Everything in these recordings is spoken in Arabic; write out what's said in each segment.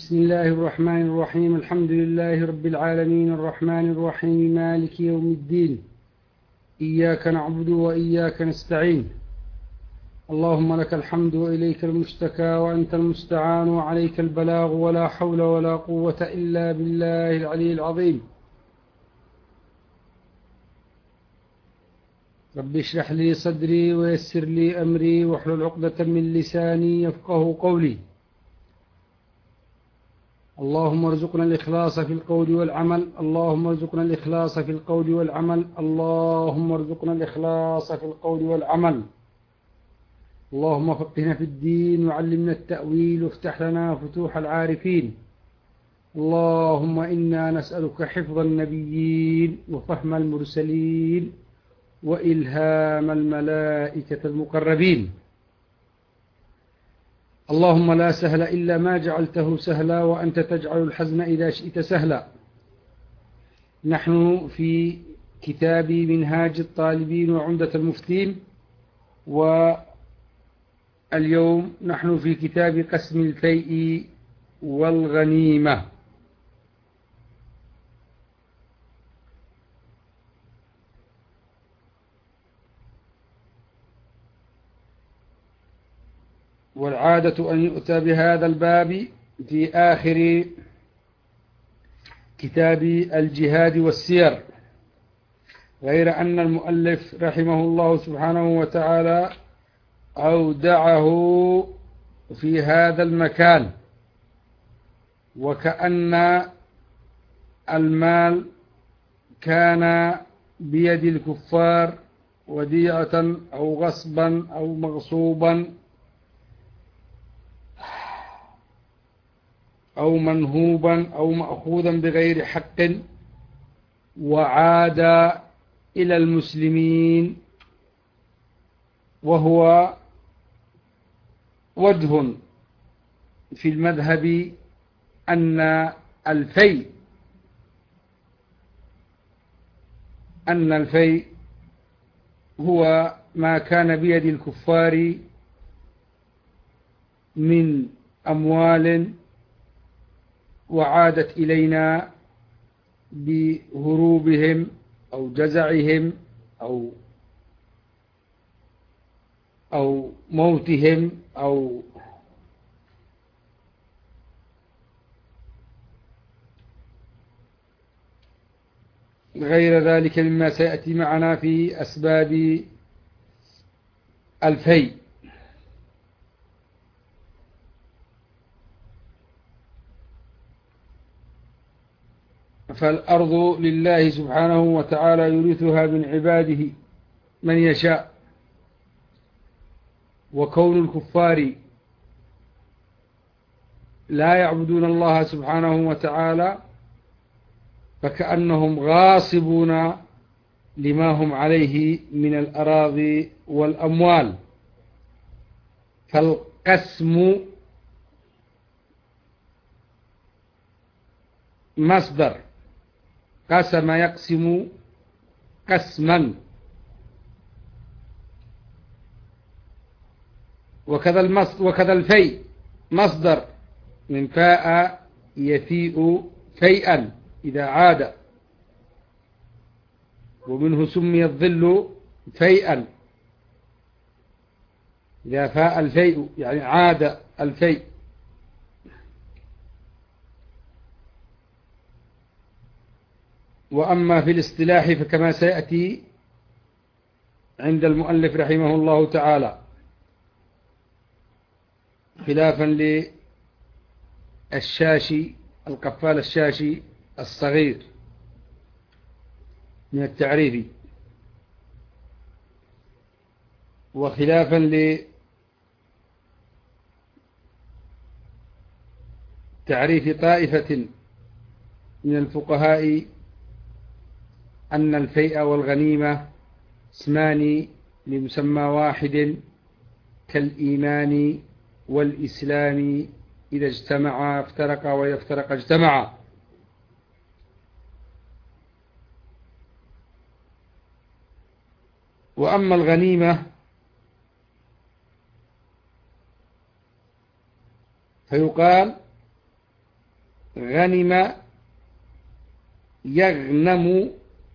بسم الله الرحمن الرحيم. الحمد لله رب العالمين الرحمن الرحيم مالك يوم الدين. إياك نعبد وإياك نستعين. اللهم لك الحمد وإليك المشتكى وأنت المستعان وعليك البلاغ ولا حول ولا قوة إلا بالله العلي العظيم. رب اشرح لي صدري ويسر لي أمري واحلل عقدة من لساني يفقه قولي. اللهم ارزقنا الإخلاص في القول والعمل. اللهم ارزقنا الإخلاص في القول والعمل. اللهم ارزقنا الإخلاص في القول والعمل. اللهم فقهنا في الدين وعلمنا التأويل وافتح لنا فتوح العارفين. اللهم إنا نسألك حفظ النبيين وفهم المرسلين وإلهام الملائكة المقربين. اللهم لا سهل إلا ما جعلته سهلا وأنت تجعل الحزن إذا شئت سهلا. نحن في كتاب منهاج الطالبين وعمدة المفتين، واليوم نحن في كتاب قسم الفيء والغنيمة. والعادة أن يؤتى بهذا الباب في آخر كتاب الجهاد والسير، غير أن المؤلف رحمه الله سبحانه وتعالى أودعه في هذا المكان، وكأن المال كان بيد الكفار وديعة أو غصبا أو مغصوبا أو منهوبا أو مأخوذا بغير حق، وعاد إلى المسلمين، وهو وجه في المذهب أن الفيء هو ما كان بيد الكفار من أموال وعادت إلينا بهروبهم أو جزعهم أو موتهم أو غير ذلك مما سيأتي معنا في أسباب الفيء. فالأرض لله سبحانه وتعالى يورثها من عباده من يشاء، وكون الكفار لا يعبدون الله سبحانه وتعالى فكأنهم غاصبون لما هم عليه من الأراضي والأموال. فالقسم مصدر، قسم يقسم قسما، وكذا الفيء مصدر من فاء يفيء فيئا إذا عاد، ومنه سمي الظل فيئا إذا فاء الفيء، يعني عاد الفيء. وأما في الاصطلاح فكما سيأتي عند المؤلف رحمه الله تعالى، خلافا للشاشي القفال الشاشي الصغير من التعريف، وخلافا لتعريف طائفة من الفقهاء أن الفيء والغنيمة اسمان لمسمى واحد، كالإيمان والإسلام إذا اجتمعا افترقا وإذا افترقا اجتمعا. وأما الغنيمة فيقال غنم يغنم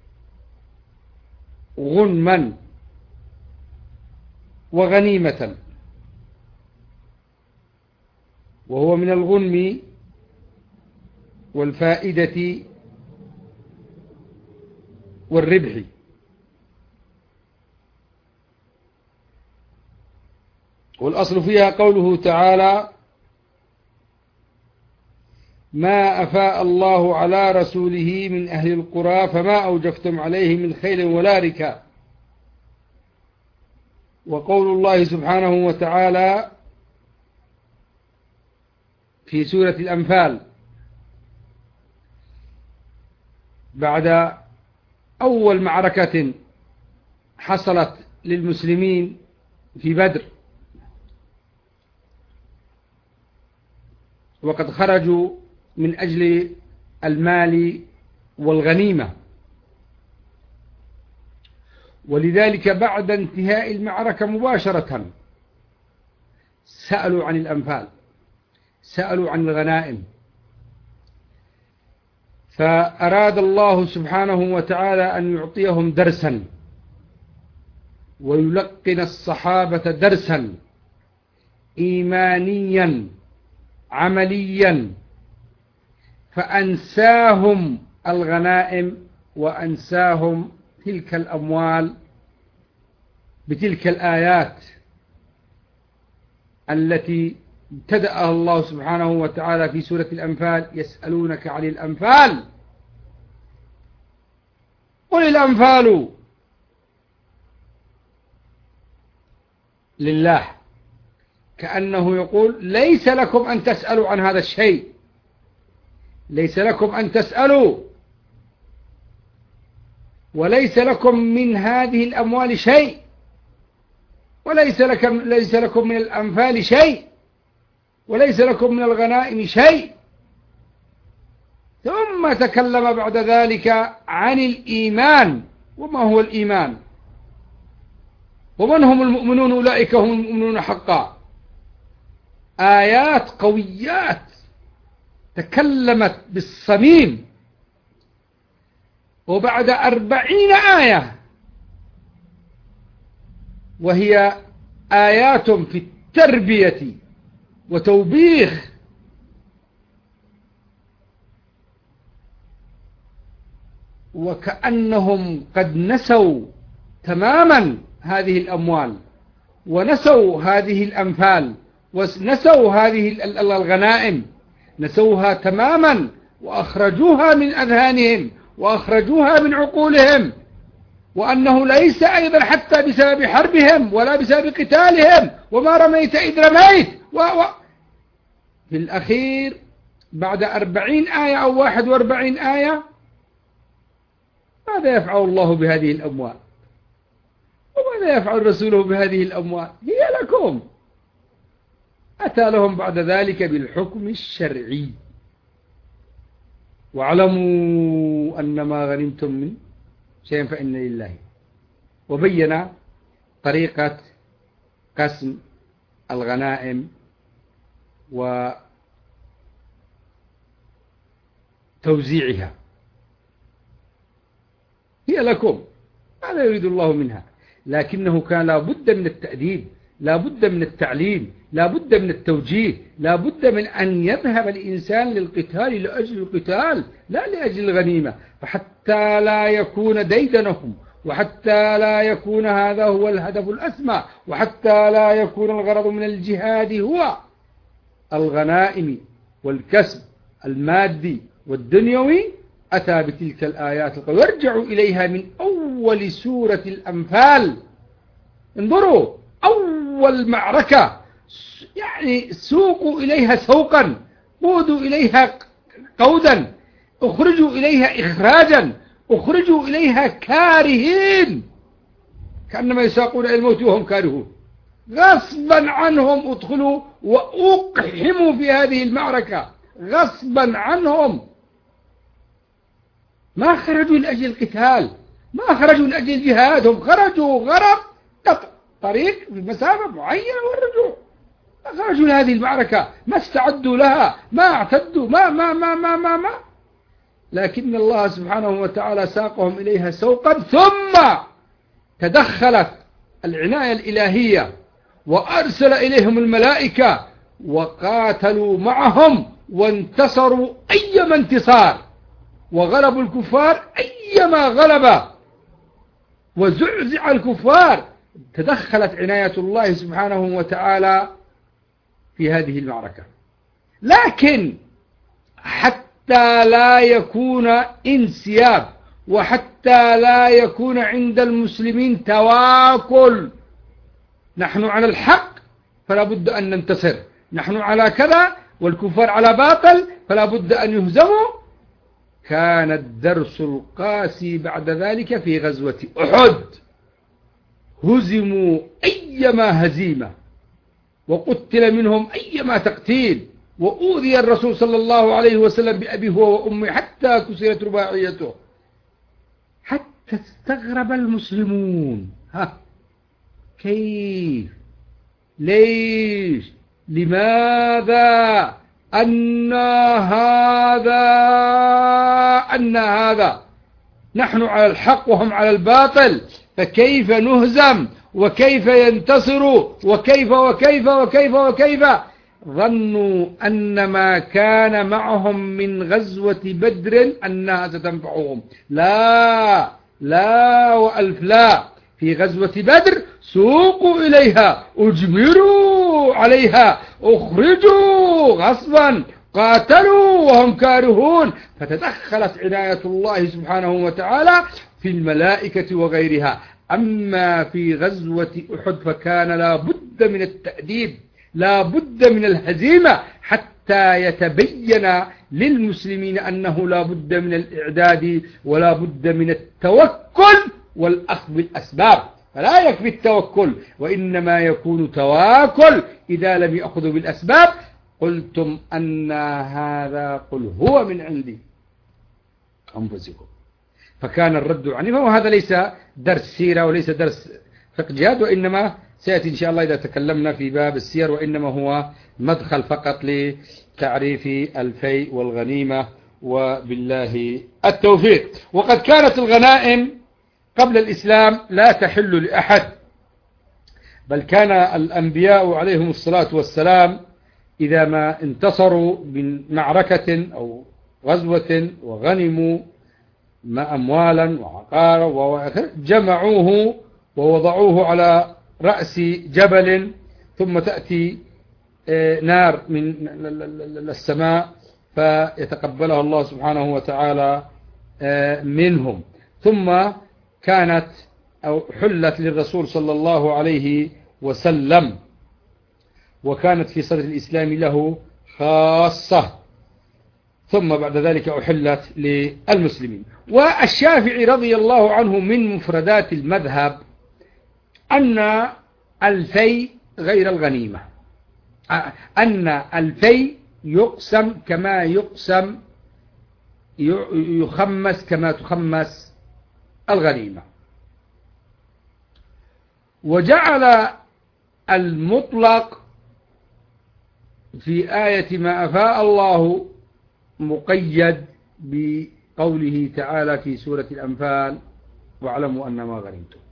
غنما وغنيمة، وهو من الغنم والفائدة والربح. والأصل فيها قوله تعالى: ما أفاء الله على رسوله من أهل القرى فما أوجفتم عليه من خيل ولا ركاب. وقول الله سبحانه وتعالى في سورة الأنفال بعد أول معركة حصلت للمسلمين في بدر، وقد خرجوا من أجل المال والغنيمة، ولذلك بعد انتهاء المعركة مباشرة سألوا عن الأنفال، سألوا عن الغنائم. فأراد الله سبحانه وتعالى أن يعطيهم درسا ويلقن الصحابة درسا إيمانيا عمليا، فأنساهم الغنائم وأنساهم تلك الأموال بتلك الآيات التي ابتدأها الله سبحانه وتعالى في سورة الأنفال: يسألونك عن الأنفال قل الأنفال لله، كأنه يقول: ليس لكم أن تسألوا عن هذا الشيء، ليس لكم أن تسألوا، وليس لكم من هذه الأموال شيء، وليس لكم من الأنفال شيء، وليس لكم من الغنائم شيء. ثم تكلم بعد ذلك عن الإيمان. وما هو الإيمان؟ ومن هم المؤمنون؟ أولئك هم المؤمنون حقا. آيات قويات تكلمت بالصميم. وبعد 40 آية، وهي آيات في التربية وتوبيخ وكأنهم قد نسوا تماما هذه الأموال، ونسوا هذه الأنفال، ونسوا هذه الغنائم، نسوها تماما، وأخرجوها من أذهانهم وأخرجوها من عقولهم، وأنه ليس أيضا حتى بسبب حربهم ولا بسبب قتالهم، وما رميت إذ رميت في الأخير بعد 40 آية أو 41 آية: ماذا يفعل الله بهذه الأموال؟ وماذا يفعل رسوله بهذه الأموال؟ هي لكم. أتى لهم بعد ذلك بالحكم الشرعي: واعلموا أن ما غنمتم من شيء فإن لله. وبين طريقة قسم الغنائم وتوزيعها. هي لكم، ماذا يريد الله منها؟ لكنه كان لا بد من التأديب، لا بد من التعليم، لا بد من التوجيه، لا بد من أن يذهب الإنسان للقتال لأجل القتال لا لأجل الغنيمة، فحتى لا يكون ديدنهم، وحتى لا يكون هذا هو الهدف الأسمى، وحتى لا يكون الغرض من الجهاد هو الغنائم والكسب المادي والدنيوي. أتى بتلك الآيات القوية. وارجعوا إليها من أول سورة الأنفال. انظروا، أول معركة يعني سوقوا إليها سوقا، قودوا إليها قودا، اخرجوا إليها إخراجا، اخرجوا إليها كارهين، كأنما يساقون إلى الموت وهم كارهون. غصبا عنهم ادخلوا وأقحموا في هذه المعركة، غصبا عنهم. ما خرجوا لأجل القتال، ما خرجوا لأجل الجهاد، هم خرجوا غرض قطع طريق بمسافة معينة والرجوع. خرجوا لهذه المعركة، ما استعدوا لها، ما اعتدوا، ما لكن الله سبحانه وتعالى ساقهم إليها سوقا، ثم تدخلت العناية الإلهية وأرسل إليهم الملائكة وقاتلوا معهم وانتصروا أيما انتصار، وغلبوا الكفار أيما غلبة، وزعزع الكفار. تدخلت عناية الله سبحانه وتعالى في هذه المعركة. لكن حتى لا يكون انسياب، وحتى لا يكون عند المسلمين تواكل، نحن على الحق فلا بد أن ننتصر، نحن على كذا والكفار على باطل فلا بد أن يهزموا. كان الدرس القاسي بعد ذلك في غزوة أحد، هزموا أيما هزيمة، وقتل منهم أيما تقتيل، وأوذي الرسول صلى الله عليه وسلم بأبيه هو وأمه حتى كسرت رباعيته، حتى استغرب المسلمون. كيف؟ ليش؟ لماذا؟ أن هذا نحن على الحق وهم على الباطل، فكيف نهزم وكيف ينتصروا وكيف وكيف وكيف وكيف؟ ظنوا أن ما كان معهم من غزوة بدر أنها ستنفعهم. لا لا وألف لا. في غزوة بدر سوقوا إليها، أجمروا عليها، أخرجوا غصبا، قاتلوا وهم كارهون. فتدخلت عناية الله سبحانه وتعالى في الملائكة وغيرها. أما في غزوة أحد فكان لا بد من التأديب، لا بد من الهزيمة، حتى يتبين للمسلمين أنه لا بد من الإعداد ولا بد من التوكل والأخذ بالأسباب. فلا يكفي التوكل، وإنما يكون تواكل إذا لم يأخذوا بالأسباب. قلتم أن هذا، قل هو من عندي أنفسكم. فكان الرد عنهم. وهذا ليس درس سيرة وليس درس فقه جهاد، وإنما سيأتي إن شاء الله إذا تكلمنا في باب السير، وإنما هو مدخل فقط لتعريف الفيء والغنيمة، وبالله التوفيق. وقد كانت الغنائم قبل الإسلام لا تحل لأحد، بل كان الأنبياء عليهم الصلاة والسلام إذا ما انتصروا من معركة أو غزوة وغنموا ما أموالا وعقارا جمعوه ووضعوه على رأس جبل، ثم تأتي نار من السماء فيتقبلها الله سبحانه وتعالى منهم. ثم كانت أو حلت للرسول صلى الله عليه وسلم، وكانت في صدر الإسلام له خاصة، ثم بعد ذلك أحلت للمسلمين. والشافعي رضي الله عنه من مفردات المذهب أن الفيء غير الغنيمة، أن الفيء يقسم كما يخمس كما تخمس الغنيمة. وجعل المطلق في آية ما أفاء الله مقيد بقوله تعالى في سورة الأنفال: واعلموا أن ما غنمتم.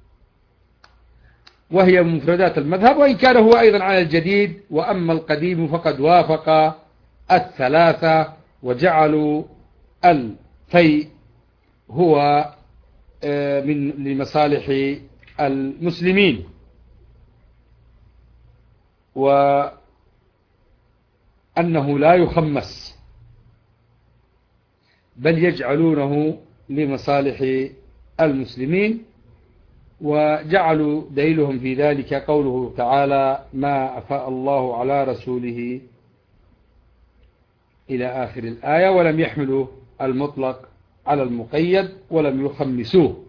وهي مفردات المذهب، وإن كان هو أيضا على الجديد. وأما القديم فقد وافق الثلاثة، وجعلوا الفيء هو لمصالح المسلمين، وأنه لا يخمس، بل يجعلونه لمصالح المسلمين. وجعلوا دليلهم في ذلك قوله تعالى: ما أفاء الله على رسوله إلى آخر الآية، ولم يحملوا المطلق على المقيد ولم يخمسوه.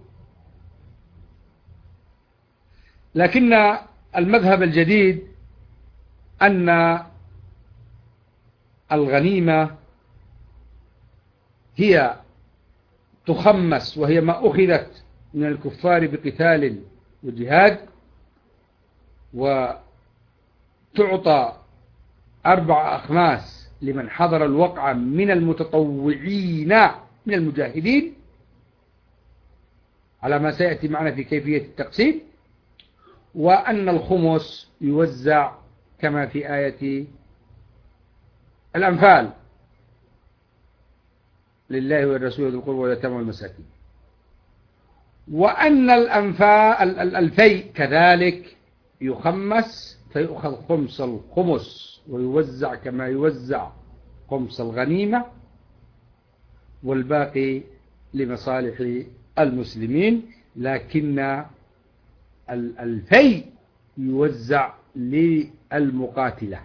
لكن المذهب الجديد أن الغنيمة هي تخمس، وهي ما أخذت من الكفار بقتال وجهاد، تعطى 4 أخماس لمن حضر الوقعة من المتطوعين من المجاهدين على ما سيأتي معنا في كيفية التقسيم، وأن الخمس يوزع كما في آية الأنفال لله والرسول ذي القربى واليتامى والمساكين، وأن الفيء كذلك يخمس فيؤخذ خمس الخمس ويوزع كما يوزع خمس الغنيمة، والباقي لمصالح المسلمين، لكن الفيء يوزع للمقاتلة،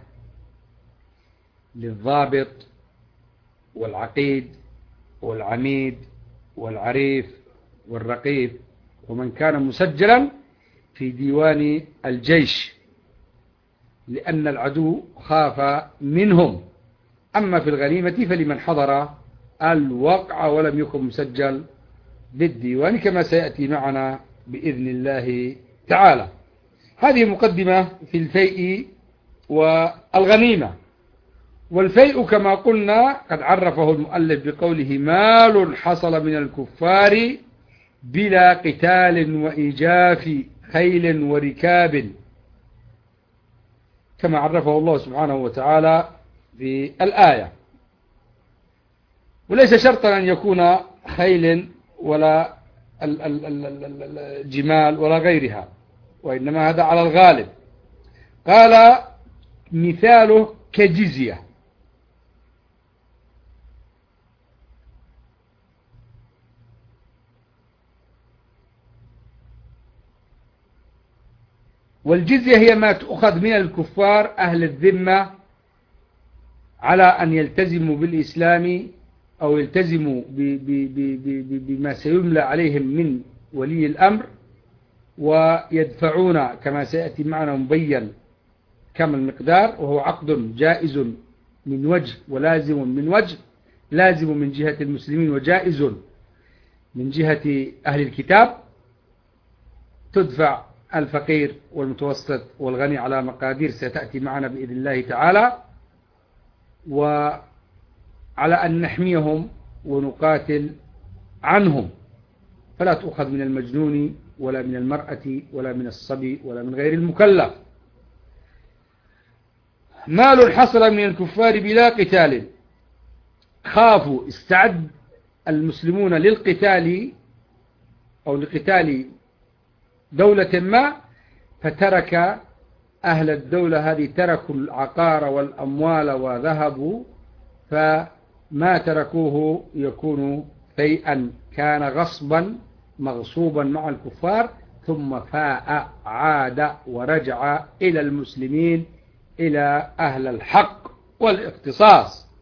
للضابط والعقيد والعميد والعريف والرقيب ومن كان مسجلا في ديوان الجيش، لأن العدو خاف منهم. أما في الغنيمة فلمن حضر الوقع ولم يكن مسجل بالديوان كما سيأتي معنا بإذن الله تعالى. هذه مقدمة في الفيء والغنيمة. والفيء كما قلنا قد عرفه المؤلف بقوله مال حصل من الكفار بلا قتال وإيجاف خيل وركاب، كما عرفه الله سبحانه وتعالى في الآية. وليس شرطا أن يكون خيل ولا الجمال ولا غيرها، وإنما هذا على الغالب. قال مثاله كجزية، والجزية هي ما تؤخذ من الكفار أهل الذمة على أن يلتزموا بالإسلام أو يلتزموا بما سيملى عليهم من ولي الأمر، ويدفعون كما سيأتي معنا مبين كم المقدار، وهو عقد جائز من وجه ولازم من وجه، لازم من جهة المسلمين وجائز من جهة أهل الكتاب. تدفع الفقير والمتوسط والغني على مقادير ستأتي معنا بإذن الله تعالى، وعلى أن نحميهم ونقاتل عنهم، فلا تؤخذ من المجنون ولا من المرأة ولا من الصبي ولا من غير المكلف. مال حصل من الكفار بلا قتال، خافوا استعد المسلمون للقتال أو لقتال دولة ما، فترك أهل الدولة هذه تركوا العقار والأموال وذهبوا، فما تركوه يكون فيئا، كان غصبا مغصوبا مع الكفار، ثم فاء عاد ورجع إلى المسلمين إلى أهل الحق والاختصاص.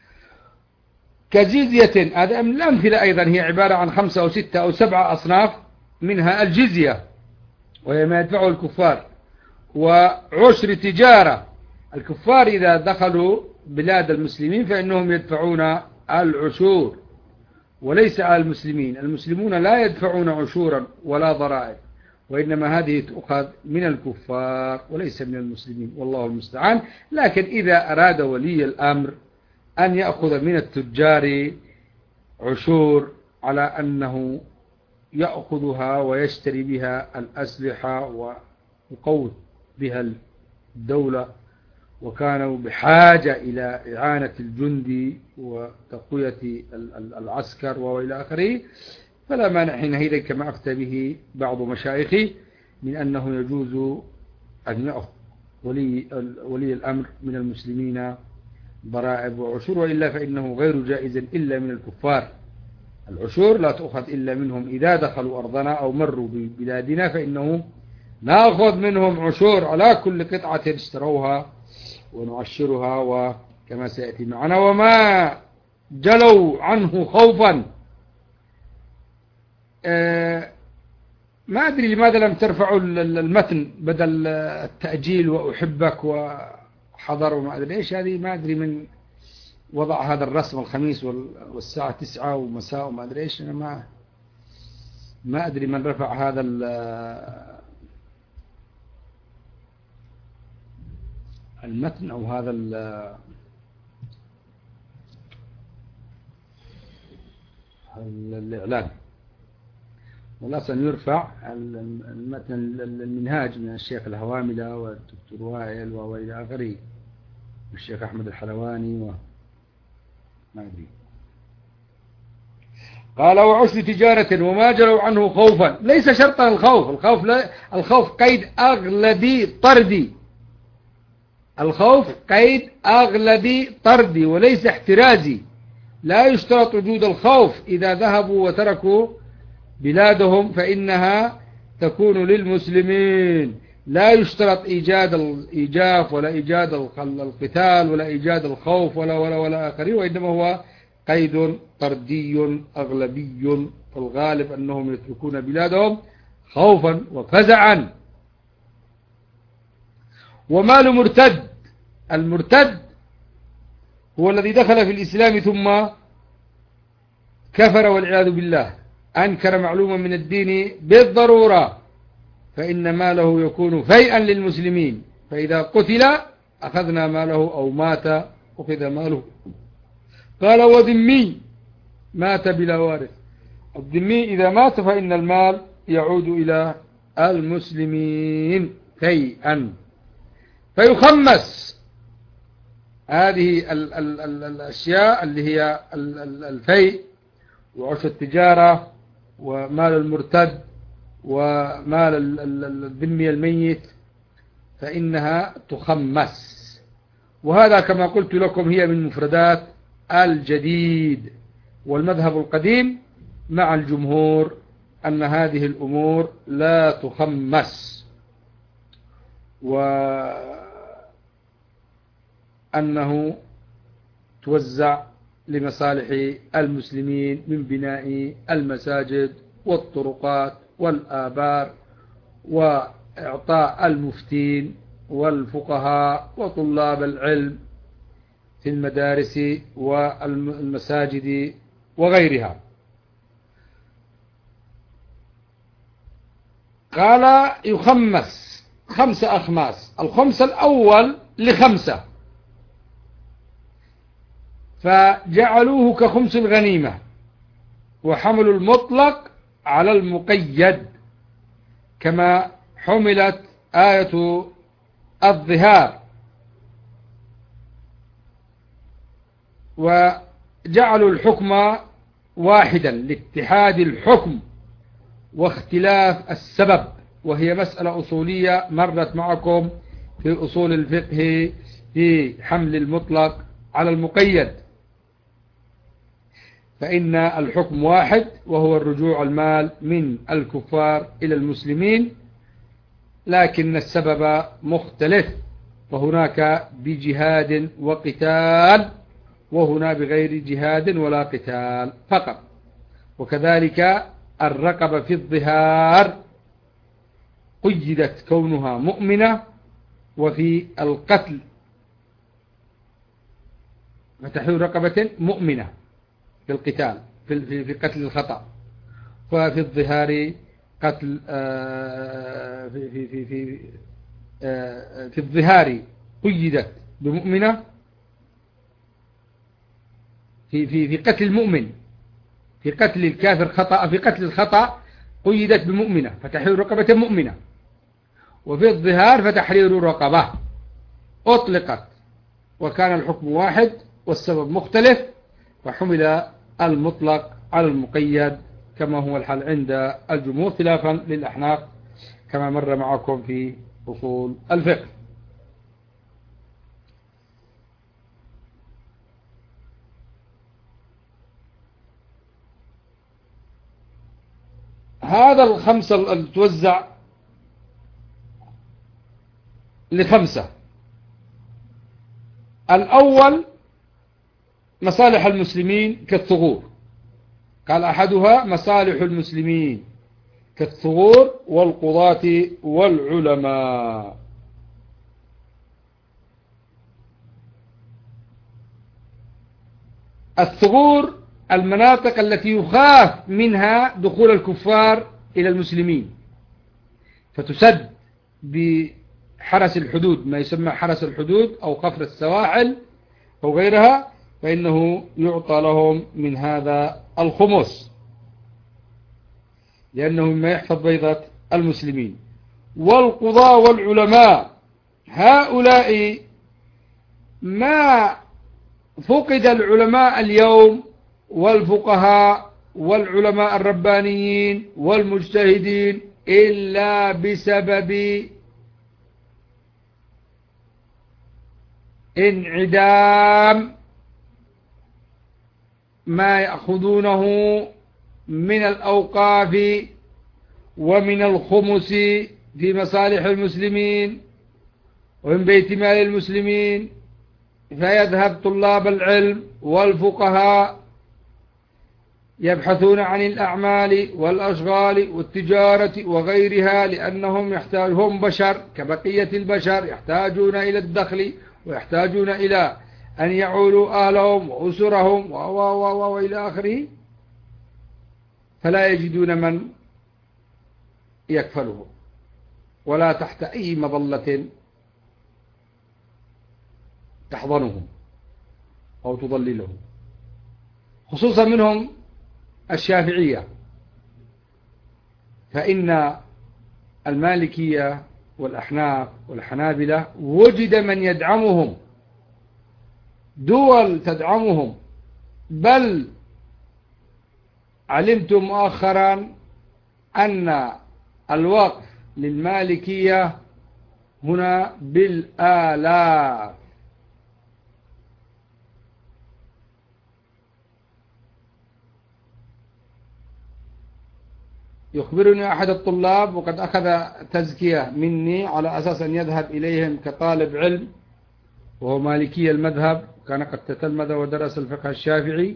كجزية، هذا من الأمثلة أيضا، هي عبارة عن 5 أو 6 أو 7 أصناف، منها الجزية وهي ما يدفعه الكفار، وعشر تجارة. الكفار إذا دخلوا بلاد المسلمين فإنهم يدفعون العشور، وليس على المسلمين. المسلمون لا يدفعون عشورا ولا ضرائب، وإنما هذه تؤخذ من الكفار وليس من المسلمين، والله المستعان. لكن إذا أراد ولي الأمر أن يأخذ من التجار عشور على أنه يأخذها ويشتري بها الأسلحة ويقوي بها الدولة، وكانوا بحاجة إلى إعانة الجندي وتقوية العسكر وإلى آخره، فلا مانع حينئذ كما أفتى به بعض مشايخي من أنه يجوز أن يأخذ ولي الأمر من المسلمين ضرائب وعشور، وإلا فإنه غير جائز إلا من الكفار. العشور لا تأخذ إلا منهم إذا دخلوا أرضنا أو مروا ببلادنا، فإنه نأخذ منهم عشور على كل قطعة اشتروها ونعشرها، وكما سيأتي معنا وما جلوا عنه خوفا. ما أدري لماذا لم ترفعوا المتن بدل التأجيل وأحبك وحضر وما أدري إيش، هذه ما أدري من وضع هذا الرسم الخميس والساعة 9 ومساء وما أدري إيش. أنا ما أدري من رفع المتن أو هذا الإعلان، ولا سنرفع المتن المنهاج من الشيخ الهواملة والدكتور وائل وإلى آخره، والشيخ أحمد الحلواني وما أدري. قال وعسل تجارة وما جروا عنه خوفا، ليس شرطا الخوف، الخوف قيد أغلبي طردي، الخوف قيد أغلبي طردي وليس احترازي. لا يشترط وجود الخوف إذا ذهبوا وتركوا بلادهم فإنها تكون للمسلمين، لا يشترط إيجاد الإيجاف ولا إيجاد القتال ولا إيجاد الخوف ولا آخره، وإنما هو قيد طردي أغلبي، فالغالب أنهم يتركون بلادهم خوفا وفزعا. ومال مرتد، المرتد هو الذي دخل في الإسلام ثم كفر والعياذ بالله، أنكر معلومة من الدين بالضرورة، فإن ماله يكون فيئا للمسلمين، فإذا قتل أخذنا ماله أو مات أخذ ماله. قال وذمي مات بلا وارث، الذمي إذا مات فإن المال يعود إلى المسلمين فيئا فيخمس. هذه الأشياء اللي هي الفيء وعش التجارة ومال المرتد ومال الذمي الميت فإنها تخمس، وهذا كما قلت لكم هي من مفردات الجديد، والمذهب القديم مع الجمهور أن هذه الأمور لا تخمس، وأنه توزع لمصالح المسلمين من بناء المساجد والطرقات والآبار وإعطاء المفتين والفقهاء وطلاب العلم في المدارس والمساجد وغيرها. قال يخمس 5 أخماس، الخمس الأول ل5، فجعلوه كخمس الغنيمة، وحملوا المطلق على المقيد كما حملت آية الظهار، وجعلوا الحكم واحدا لاتحاد الحكم واختلاف السبب، وهي مسألة أصولية مرت معكم في أصول الفقه في حمل المطلق على المقيد، فإن الحكم واحد وهو الرجوع المال من الكفار إلى المسلمين، لكن السبب مختلف، فهناك بجهاد وقتال وهنا بغير جهاد ولا قتال فقط. وكذلك الرقبة في الظهار قيدت كونها مؤمنة، وفي القتل فتحرير رقبة مؤمنة في القتال في قتل الخطأ، وفي الظهار قتل في الظهار قيدت بمؤمنة، في قتل المؤمن، في قتل الكافر خطأ، في قتل الخطأ قيدت بمؤمنة فتحرير رقبة مؤمنة، وفي الظهار فتحرير رقبة أطلقت، وكان الحكم واحد والسبب مختلف، فحمل المطلق على المقيد كما هو الحال عند الجمهور، خلافا للأحناف كما مر معكم في أصول الفقه. هذا الخمسة اللي توزع ل5، الأول مصالح المسلمين كالثغور، قال أحدها مصالح المسلمين كالثغور والقضاة والعلماء. الثغور المناطق التي يخاف منها دخول الكفار إلى المسلمين، فتسد حرس الحدود، ما يسمى حرس الحدود أو قفر السواحل أو غيرها، فإنه يعطى لهم من هذا الخمس، لأنه مما يحفظ بيضة المسلمين. والقضاة والعلماء هؤلاء ما فقد العلماء اليوم والفقهاء والعلماء الربانيين والمجتهدين إلا بسبب انعدام ما يأخذونه من الأوقاف ومن الخمس في مصالح المسلمين ومن بيت مال المسلمين، فيذهب طلاب العلم والفقهاء يبحثون عن الأعمال والأشغال والتجارة وغيرها، لأنهم هم بشر كبقية البشر، يحتاجون إلى الدخل ويحتاجون إلى أن يعولوا أهلهم وأسرهم وإلى آخره، فلا يجدون من يكفلهم ولا تحت أي مظلة تحضنهم أو تضللهم، خصوصا منهم الشافعية. فإن المالكية والأحناف والحنابلة وجد من يدعمهم، دول تدعمهم، بل علمت مؤخرا أن الوقف للمالكية هنا بالآلاف. يخبرني أحد الطلاب وقد أخذ تزكية مني على أساس أن يذهب إليهم كطالب علم، وهو مالكي المذهب، كان قد تتلمذ ودرس الفقه الشافعي،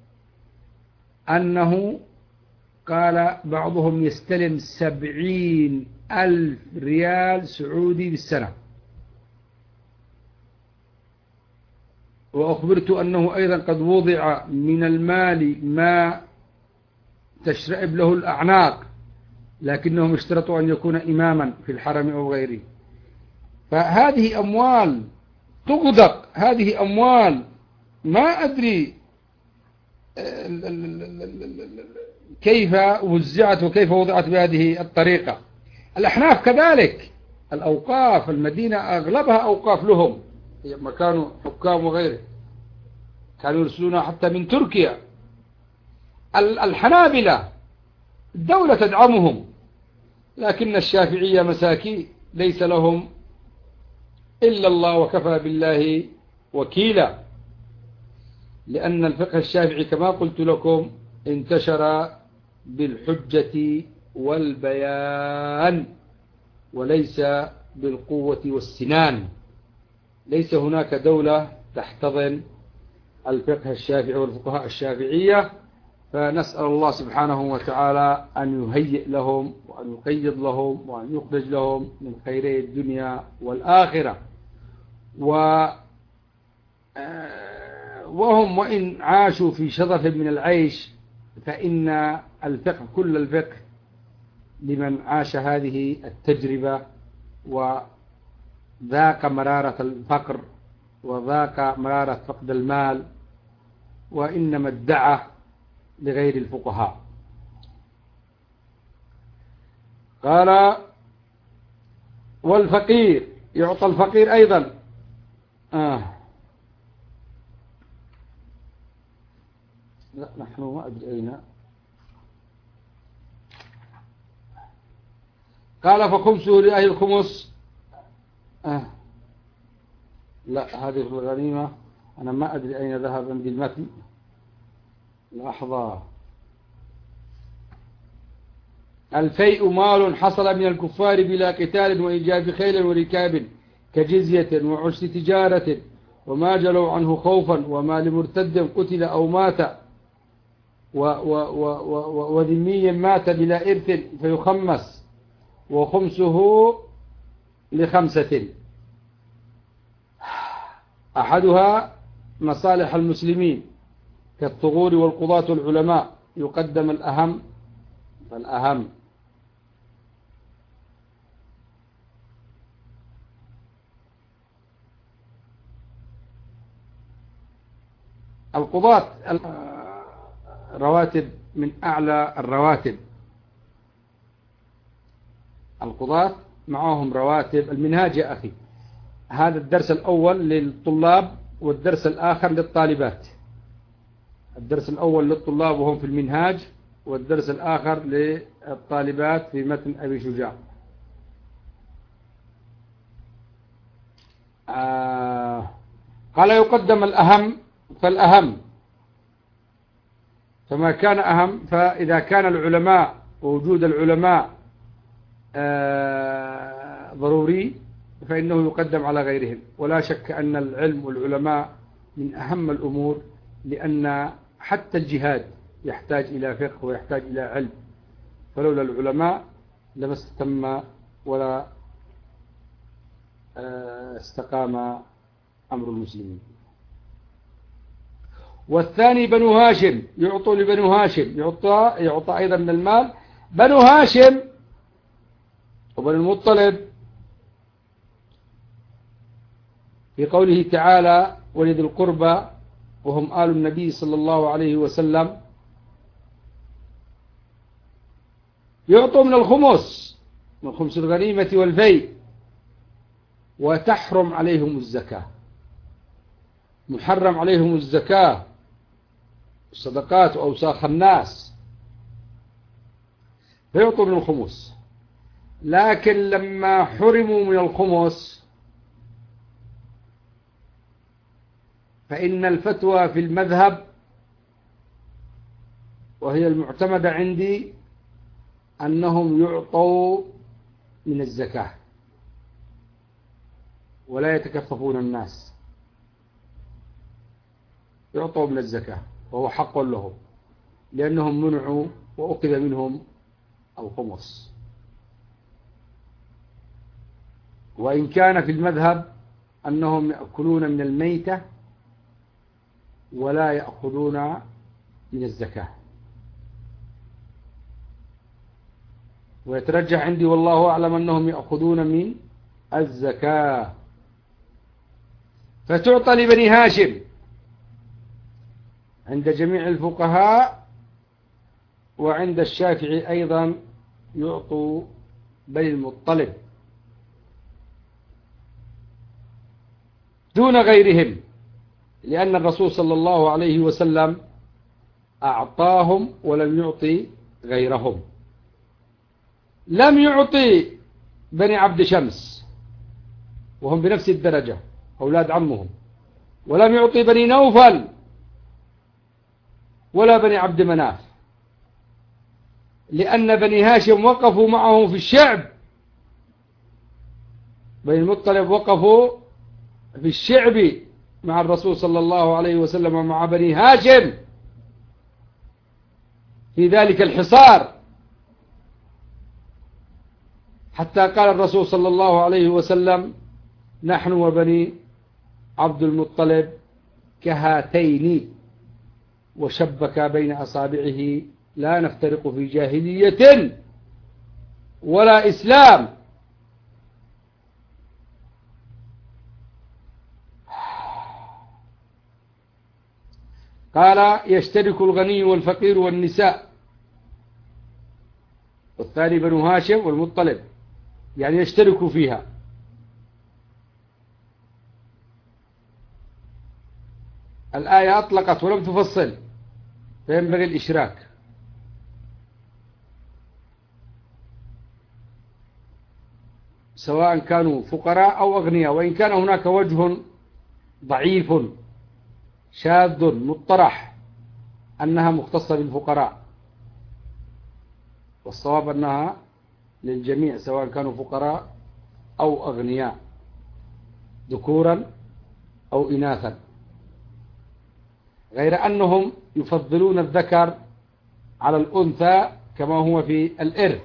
أنه قال بعضهم يستلم 70,000 ريال سعودي بالسنة. وأخبرت أنه أيضا قد وضع من المال ما تشرئب له الأعناق، لكنهم اشترطوا أن يكون إماما في الحرم أو غيره. فهذه أموال تغدق، هذه أموال ما أدري كيف وزعت وكيف وضعت بهذه الطريقة. الأحناف كذلك، الأوقاف المدينة أغلبها أوقاف لهم، لما كانوا حكام وغيره كانوا يرسلونها حتى من تركيا. الحنابلة الدولة تدعمهم، لكن الشافعية مساكين ليس لهم إلا الله وكفى بالله وكيلا، لأن الفقه الشافعي كما قلت لكم انتشر بالحجة والبيان وليس بالقوة والسنان. ليس هناك دولة تحتضن الفقه الشافعي والفقهاء الشافعية، فنسأل الله سبحانه وتعالى أن يهيئ لهم وأن يقيض لهم وأن يخرج لهم من خيري الدنيا والآخرة. وهم وإن عاشوا في شظف من العيش، فإن الفقه كل الفقه لمن عاش هذه التجربة وذاق مرارة الفقر وذاق مرارة فقد المال، وإنما ادعى لغير الفقهاء. قال والفقير يعطى الفقير أيضا. لا نحن ما أدري أين. قال فخمسه لأهل الخمس. لا هذه الغنيمة أنا ما أدري أين ذهب عندي المتن، لحظة. الفيء مال حصل من الكفار بلا قتال وإيجاب خيل وركاب كجزية وعشر تجارة، وما جلوا عنه خوفا، وما لمرتد قتل أو مات وذمي مات بلا إرث فيخمس، وخمسه ل5: أحدها مصالح المسلمين كالثغور والقضاة والعلماء، يقدم الأهم فالأهم. القضاة رواتب من أعلى الرواتب. القضاة معهم رواتب. المنهاج يا أخي، هذا الدرس الأول للطلاب والدرس الآخر للطالبات. الدرس الأول للطلاب وهم في المنهاج، والدرس الآخر للطالبات في متن أبي شجاع. قال يقدم الأهم فالأهم، فما كان أهم، فإذا كان العلماء ووجود العلماء ضروري فإنه يقدم على غيرهم. ولا شك أن العلم والعلماء من أهم الأمور، لأن حتى الجهاد يحتاج إلى فقه ويحتاج إلى علم، فلولا العلماء لما استتم ولا استقام أمر المسلمين. والثاني بنو هاشم، يعطوا لبنو هاشم، يعطى أيضا من المال. بنو هاشم وبنو المطلب في قوله تعالى ولذي القربى وهم آل النبي صلى الله عليه وسلم، يعطوا من الخمس، من خمس الغنيمة والفيء، وتحرم عليهم الزكاة. محرم عليهم الزكاة، الصدقات وأوساخ الناس، فيعطوا من الخمس. لكن لما حرموا من الخمس فإن الفتوى في المذهب، وهي المعتمدة عندي، أنهم يعطوا من الزكاة ولا يتكففون الناس، يعطوا من الزكاة وهو حق لهم، لأنهم منعوا وأخذ منهم الخمس. وإن كان في المذهب أنهم يأكلون من الميتة ولا يأخذون من الزكاة. ويترجح عندي والله أعلم أنهم يأخذون من الزكاة. فتعطى لبني هاشم عند جميع الفقهاء، وعند الشافعي أيضا يعطوا بني المطلب دون غيرهم، لأن الرسول صلى الله عليه وسلم أعطاهم ولم يعطي غيرهم. لم يعطي بني عبد شمس وهم بنفس الدرجة أولاد عمهم، ولم يعطي بني نوفل ولا بني عبد مناف، لأن بني هاشم وقفوا معه في الشعب، بني المطلب وقفوا في الشعب مع الرسول صلى الله عليه وسلم ومع بني هاشم في ذلك الحصار، حتى قال الرسول صلى الله عليه وسلم نحن وبني عبد المطلب كهاتين، وشبك بين أصابعه لا نفترق في جاهلية ولا إسلام. قال يشترك الغني والفقير والنساء، والثاني بنو هاشم والمطلب، يعني يشتركوا فيها. الآية أطلقت ولم تفصل، فينبغي الإشراك. سواء كانوا فقراء أو أغنياء، وإن كان هناك وجه ضعيف شاذ مطرح أنها مختصة بالفقراء، والصواب أنها للجميع سواء كانوا فقراء أو أغنياء، ذكورا أو إناثا، غير أنهم يفضلون الذكر على الأنثى كما هو في الإرث.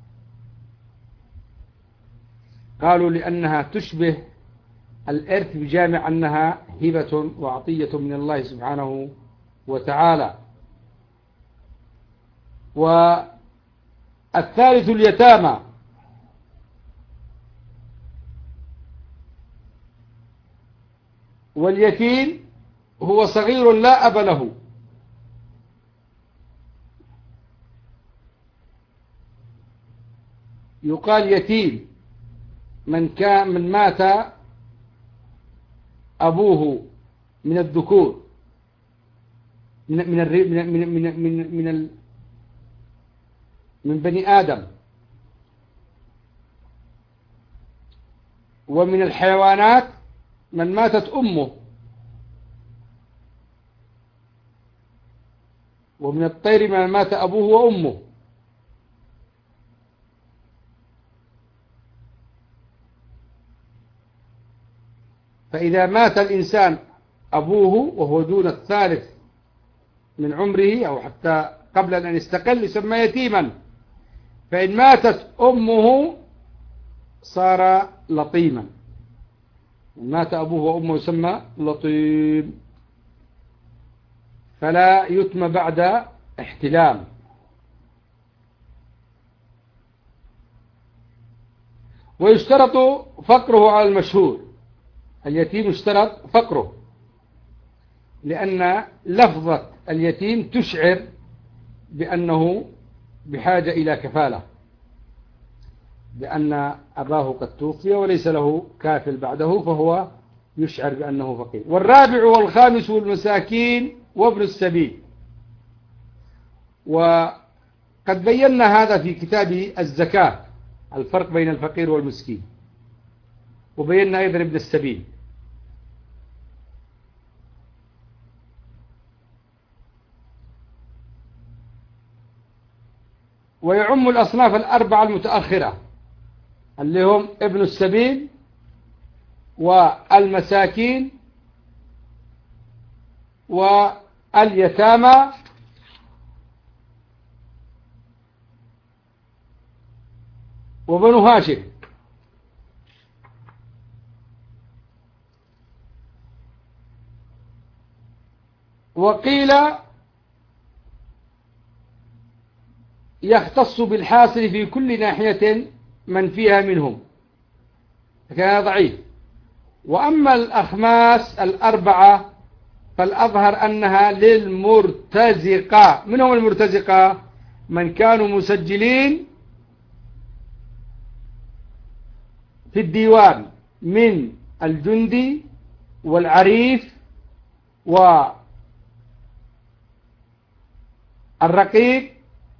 قالوا لأنها تشبه الإرث بجامع أنها هبة وعطية من الله سبحانه وتعالى. والثالث اليتامى، واليتيم هو صغير لا أب له، يقال يتيم من مات أبوه من الذكور من بني آدم، ومن الحيوانات من ماتت أمه، ومن الطير من مات أبوه وأمه. فإذا مات الإنسان أبوه وهو دون الثالث من عمره أو حتى قبل أن يستقل يسمى يتيما، فإن ماتت أمه صار لطيما، إن مات أبوه وأمه يسمى لطيم، فلا يتم بعد احتلام. ويشترط فقره على المشهور، اليتيم يشترط فقره، لأن لفظة اليتيم تشعر بأنه بحاجة إلى كفالة، بأن أباه قد توفي وليس له كافل بعده، فهو يشعر بأنه فقير. والرابع والخامس والمساكين وابن السبيل. وقد بينا هذا في كتاب الزكاة، الفرق بين الفقير والمسكين، وبينا أيضا ابن السبيل. ويعم الأصناف الأربعة المتأخرة اللي هم ابن السبيل والمساكين واليتامى وبنو هاشم. وقيل يختص بالحاصل في كل ناحية من فيها منهم، كان ضعيف. وأما الأخماس الأربعة فالأظهر أنها للمرتزقة. من هم المرتزقة؟ من كانوا مسجلين في الديوان من الجندي والعريف والرقيق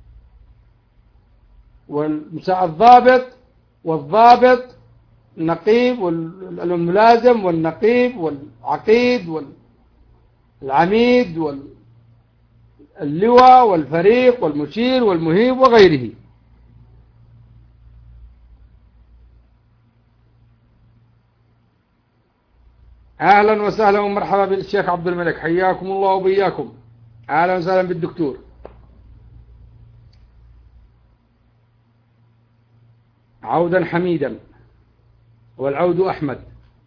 والضابط والضابط النقيب والملازم والنقيب والعقيد والعميد واللواء والفريق والمشير والمهيب وغيره. أهلا وسهلا ومرحبا بالشيخ عبد الملك، حياكم الله وبياكم. أهلا وسهلا بالدكتور. عودا حميدا، والعود أحمد.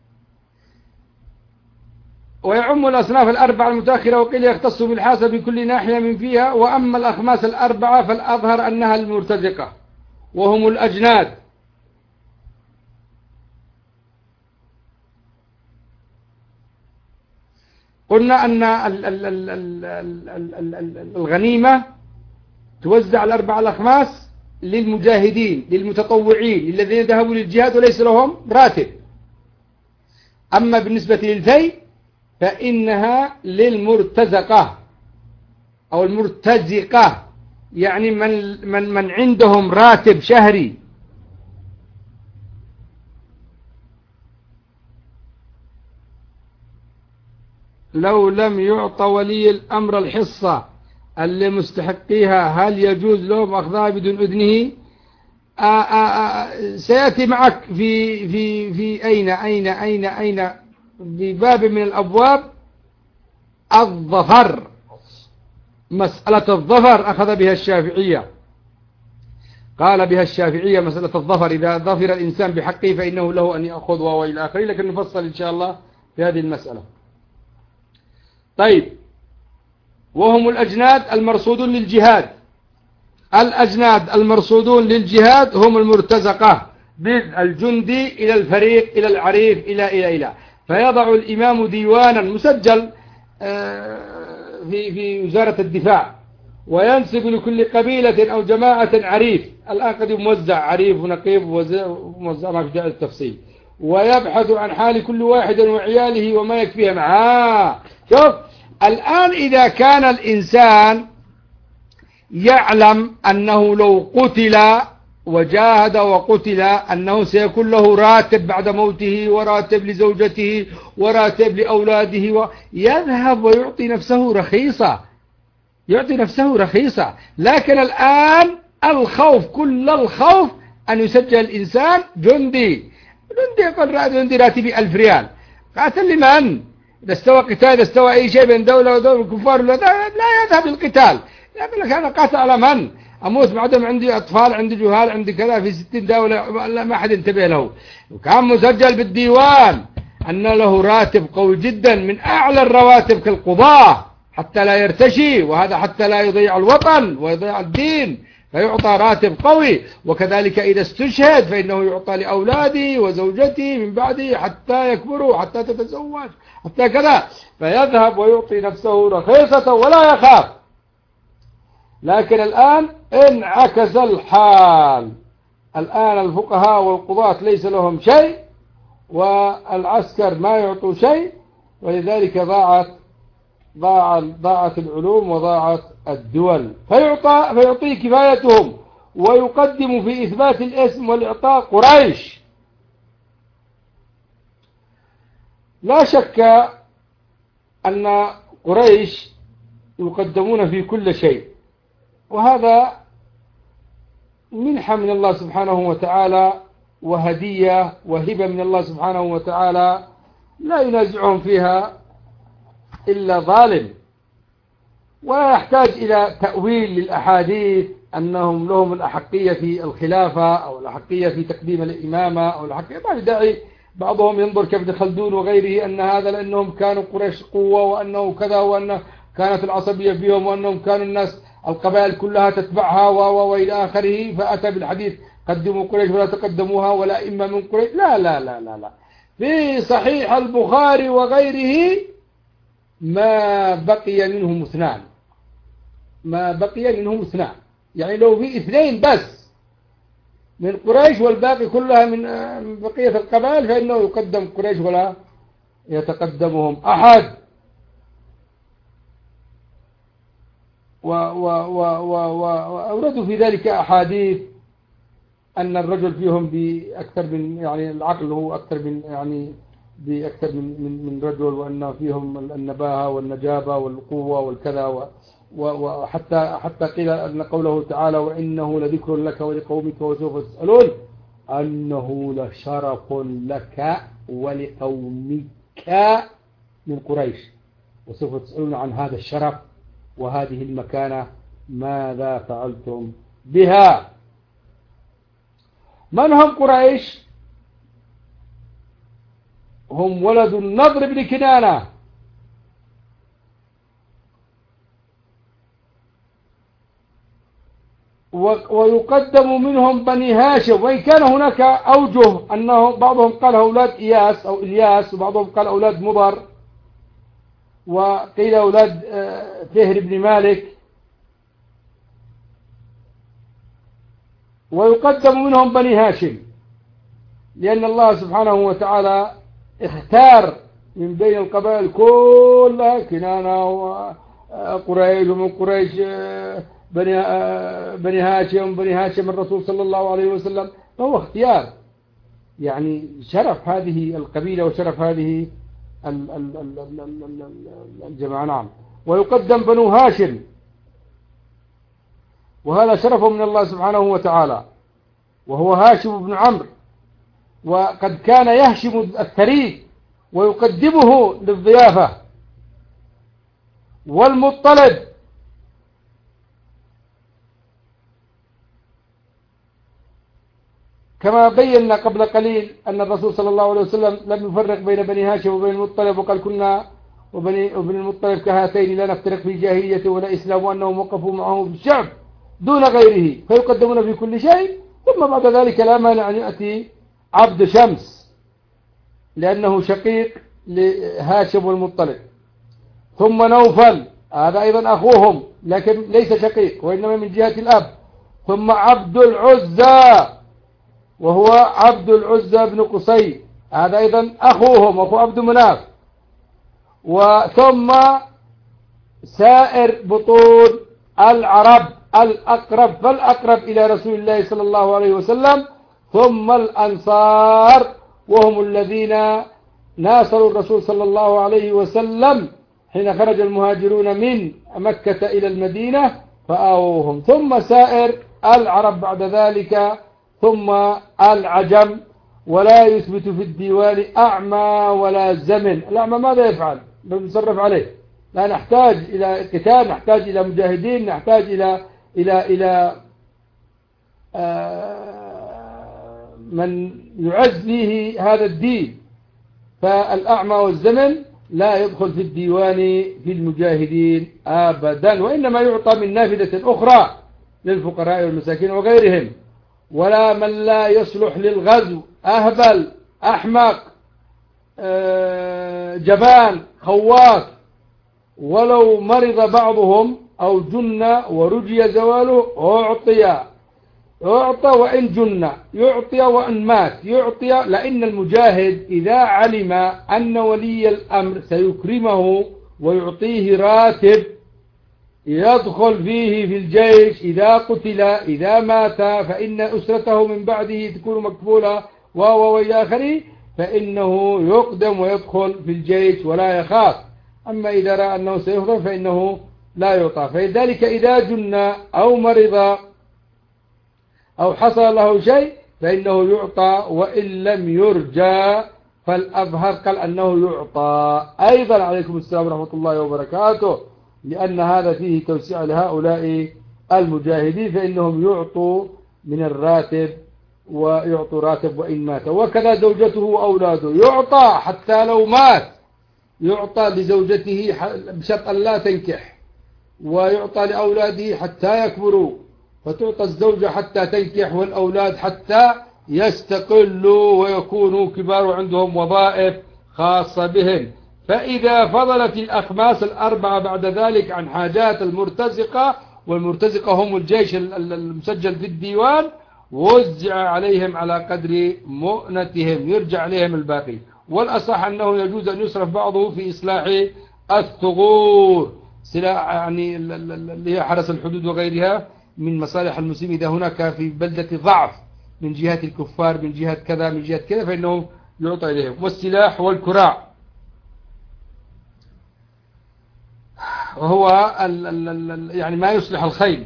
ويعم الأصناف الأربعة المتأخرة، وقيل يختص بالحاسة بكل ناحية من فيها. وأما الأخماس الأربعة فالأظهر أنها المرتزقة، وهم الأجناد. قلنا أن الغنيمة توزع الأربع الأخماس للمجاهدين للمتطوعين الذين ذهبوا للجهاد وليس لهم راتب. أما بالنسبة للفي فإنها للمرتزقة أو المرتزقة، يعني من عندهم راتب شهري. لو لم يعطى ولي الأمر الحصة اللي مستحقيها هل يجوز لهم أخذها بدون إذنه؟ سيأتي معك في أين بباب من الأبواب الظفر. مسألة الظفر أخذ بها الشافعية، قال بها الشافعية مسألة الظفر، إذا ظفر الإنسان بحقه فإنه له أن يأخذها وإلى آخره، لكن نفصل إن شاء الله في هذه المسألة. طيب، وهم الأجناد المرصودون للجهاد. الأجناد المرصودون للجهاد هم المرتزقة، من الجندي إلى الفريق إلى العريف إلى فيضع الإمام ديوانا مسجل في وزارة الدفاع، وينسب لكل قبيلة أو جماعة عريف. الآن قد موزع عريف ونقيب وموزع ما في داعي التفصيل، ويبحث عن حال كل واحد وعياله وما يكفيه معاه. شوف الآن إذا كان الإنسان يعلم أنه لو قتل وجاهد وقتل أنه سيكون له راتب بعد موته، وراتب لزوجته، وراتب لأولاده، يذهب ويعطي نفسه رخيصة، يعطي نفسه رخيصة. لكن الآن الخوف، كل الخوف أن يسجل الإنسان جندي يقول جندي راتبي 1000 ريال. قاتل لمن؟ إذا استوى قتال، إذا استوى أي شيء بين دولة ودولة الكفار لا يذهب للقتال. يقول لك أنا قاتل على من؟ أموت بعدهم، عندي أطفال، عندي جهال، عندي كذا في 60 دولة ما حد انتبه له. وكان مسجل بالديوان أن له راتب قوي جدا من أعلى الرواتب كالقضاة، حتى لا يرتشي، وهذا حتى لا يضيع الوطن ويضيع الدين، فيعطى راتب قوي. وكذلك إذا استشهد فإنه يعطى لأولاده وزوجته من بعده حتى يكبروا، حتى تتزوج، حتى كذا، فيذهب ويعطي نفسه رخيصة ولا يخاف. لكن الآن انعكس الحال، الآن الفقهاء والقضاة ليس لهم شيء، والعسكر ما يعطوا شيء، ولذلك ضاعت العلوم وضاعت الدول. فيعطي كفايتهم، ويقدم في إثبات الاسم والإعطاء قريش. لا شك أن قريش يقدمون في كل شيء، وهذا منحة من الله سبحانه وتعالى، وهدية وهبة من الله سبحانه وتعالى، لا ينازعهم فيها إلا ظالم. ولا يحتاج إلى تأويل للأحاديث أنهم لهم الأحقية في الخلافة أو الأحقية في تقديم الإمامة أو الأحقية، ما داعي. بعضهم ينظر كابن خلدون وغيره أن هذا لأنهم كانوا قريش قوة، وأنه كذا، وأن كانت العصبية فيهم، وأنهم كانوا الناس القبائل كلها تتبعها وإلى آخره، فأتى بالحديث قدموا قريش ولا تقدموها ولا إما من قريش. لا لا لا لا لا، في صحيح البخاري وغيره ما بقي منهم اثنان، ما بقي منهم اثنان، يعني لو في اثنين بس من قريش والباقي كلها من بقية القبائل فإنه يقدم قريش ولا يتقدمهم أحد. وأوردوا في ذلك أحاديث أن الرجل فيهم بأكثر من، يعني العقل هو أكثر من، يعني بأكثر من رجل، وأن فيهم النباهة والنجابة والقوة والكذا، وحتى قيل أن قوله تعالى وإنه لذكر لك ولقومك وسوف تسألون، أنه لشرف لك ولقومك من قريش، وسوف تسألون عن هذا الشرف وهذه المكانة ماذا فعلتم بها. من هم قريش؟ هم ولد النضر بن كنانة، ويقدم منهم بني هاشم، وإن كان هناك أوجه أنه بعضهم قال أولاد إياس أو إلياس، وبعضهم قال أولاد مضر، وقيل أولاد فهر بن مالك. ويقدم منهم بني هاشم لأن الله سبحانه وتعالى اختار من بين القبائل كلها كنانة وقريش، ومن قريش بني هاشم، بني هاشم الرسول صلى الله عليه وسلم، فهو اختيار، يعني شرف هذه القبيلة وشرف هذه الجماعة. نعم. ويقدم بنو هاشم، وهذا شرف من الله سبحانه وتعالى، وهو هاشم بن عمرو، وقد كان يهشم الثريد ويقدمه للضيافة. والمطلب كما بينا قبل قليل أن الرسول صلى الله عليه وسلم لم يفرق بين بني هاشم وبين المطلب، وقال كنا وبني المطلب كهاتين لا نفترق في جاهلية ولا إسلام، وأنهم وقفوا معه بالشعب دون غيره، فيقدمون في كل شيء. ثم بعد ذلك لا مانع أن يأتي عبد شمس لأنه شقيق لهاشم والمطلب. ثم نوفل هذا أيضا أخوهم لكن ليس شقيق وإنما من جهة الأب، ثم عبد العزى وهو عبد العزى بن قصي هذا أيضا أخوهم أخو عبد مناف، وثم سائر بطون العرب الأقرب فالأقرب إلى رسول الله صلى الله عليه وسلم، ثم الأنصار وهم الذين ناصروا الرسول صلى الله عليه وسلم حين خرج المهاجرون من مكة إلى المدينة فآووهم، ثم سائر العرب بعد ذلك، ثم العجم. ولا يثبت في الديوان أعمى ولا زمن. الأعمى ماذا يفعل؟ نتصرف عليه، لا نحتاج إلى قتال، نحتاج إلى مجاهدين، نحتاج إلى من يعز به هذا الدين. فالأعمى والزمن لا يدخل في الديوان في المجاهدين أبدا، وإنما يعطى من نافذة أخرى للفقراء والمساكين وغيرهم. ولا من لا يصلح للغزو أهبل أحمق جبان خواف، ولو مرض بعضهم أو جن ورجي زواله أعطى وإن جن، يعطي وإن مات يعطي، لأن المجاهد إذا علم أن ولي الأمر سيكرمه ويعطيه راتب يدخل فيه في الجيش إذا قتل إذا مات فإن أسرته من بعده تكون مكفولة وإلى آخره، فإنه يقدم ويدخل في الجيش ولا يخاف. أما إذا رأى أنه سيهضم فإنه لا يعطى. فلذلك إذا جن أو مرض أو حصل له شيء فإنه يعطى، وإن لم يرجى فالأظهر قال أنه يعطى أيضا. عليكم السلام ورحمة الله وبركاته. لأن هذا فيه توسيع لهؤلاء المجاهدين، فإنهم يعطوا من الراتب ويعطوا راتب وإن مات. وكذا زوجته وأولاده يعطى حتى لو مات، يعطى لزوجته بشرط أن لا تنكح، ويعطى لأولاده حتى يكبروا، فتعطى الزوجة حتى تنكح والأولاد حتى يستقلوا ويكونوا كبار وعندهم وظائف خاصة بهم. فإذا فضلت الأخماس الأربعة بعد ذلك عن حاجات المرتزقة، والمرتزقة هم الجيش المسجل في الديوان، وزع عليهم على قدر مؤنتهم، يرجع عليهم الباقي. والأصح أنه يجوز أن يصرف بعضه في إصلاح الثغور، سلاح يعني اللي هي حرس الحدود وغيرها من مصالح المسلمين. إذا هناك في بلدة ضعف من جهة الكفار، من جهة كذا من جهة كذا، فإنه يعطى إليهم. والسلاح والكراع، وهو يعني ما يصلح الخيل،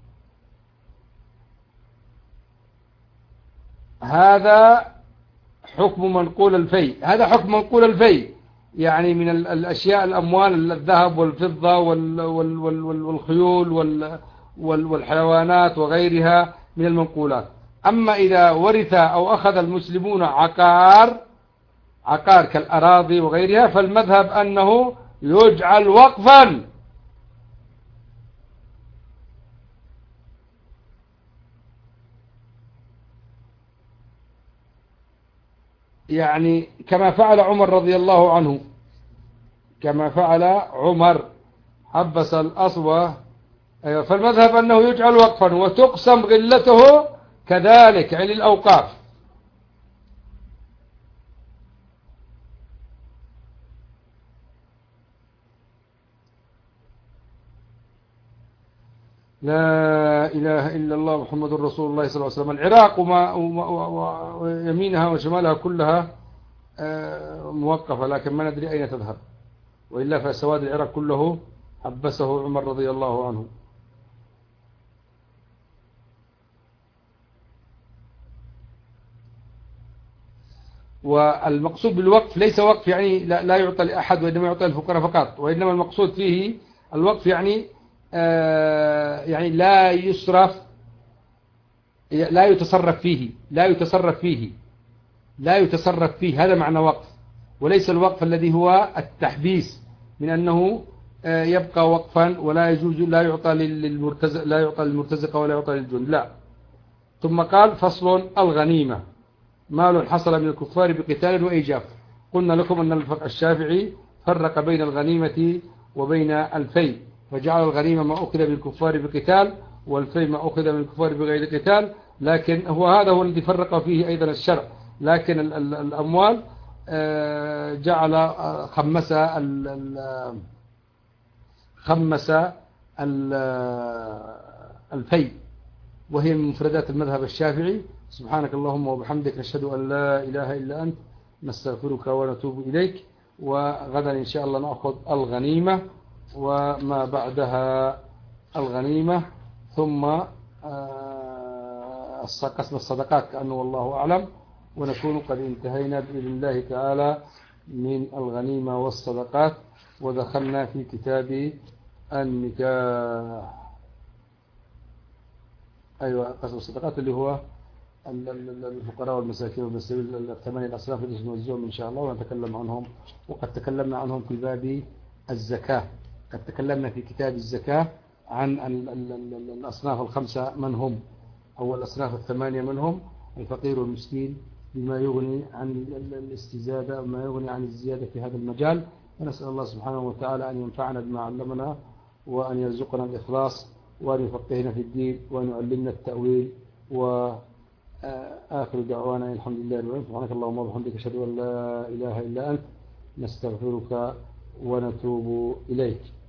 هذا حكم منقول الفيء. هذا حكم منقول الفيء، يعني من الأشياء الأموال الذهب والفضة والخيول والحيوانات وغيرها من المنقولات. أما إذا ورث أو أخذ المسلمون عقار كالأراضي وغيرها، فالمذهب أنه يجعل وقفا، يعني كما فعل عمر رضي الله عنه، كما فعل عمر حبس الأصوة. فالمذهب أنه يجعل وقفا وتقسم غلته كذلك يعني الأوقاف. لا إله إلا الله محمد رسول الله صلى الله عليه وسلم. العراق ويمينها وشمالها كلها موقفة، لكن ما ندري أين تذهب، وإلا فسواد العراق كله حبسه عمر رضي الله عنه. والمقصود بالوقف ليس وقف يعني لا يعطى لأحد وإنما يعطى للفقراء فقط، وإنما المقصود فيه الوقف يعني لا يصرف، لا يتصرف فيه، هذا معنى وقف. وليس الوقف الذي هو التحبيس من أنه يبقى وقفا ولا يجوز، لا يعطى للمرتزقة ولا يعطى للجند، لا. ثم قال فصل: الغنيمة مال حصل من الكفار بقتال وإيجاف. قلنا لكم أن الشافعي فرق بين الغنيمة وبين الفي، فجعل الغنيمة ما أخذ بالكفار بقتال، والفي ما أخذ من الكفار بغير قتال. لكن هذا هو الذي فرق فيه أيضا الشرع. لكن الأموال جعل خمس الفي، وهي من مفردات المذهب الشافعي. سبحانك اللهم وبحمدك، نشهد أن لا إله إلا أنت، نستغفرك ونتوب إليك. وغدا إن شاء الله نأخذ الغنيمة وما بعدها الغنيمة، ثم قسم الصدقات كأنه والله أعلم، ونكون قد انتهينا بإذن الله تعالى من الغنيمة والصدقات، ودخلنا في كتاب النكاح. أيوة، قسم الصدقات اللي هو الفقراء والمساكين والمساوين، الثمانية الأصناف التي نوزعهم إن شاء الله ونتكلم عنهم. وقد تكلمنا عنهم في باب الزكاة، قد تكلمنا في كتاب الزكاة عن الأصناف الخمسة من هم، أو الأصناف الثمانية من هم: الفقير والمسكين، بما يغني عن الاستزادة وما يغني عن الزيادة في هذا المجال. ونسأل الله سبحانه وتعالى أن ينفعنا بما علمنا، وأن يرزقنا الإخلاص، وأن يفقهنا في الدين، وأن يعلمنا التأويل. وآخر دعوانا الحمد لله رب العالمين. سبحانك اللهم وبحمدك، أشهد أن لا إله إلا أنت، نستغفرك ونتوب إليك.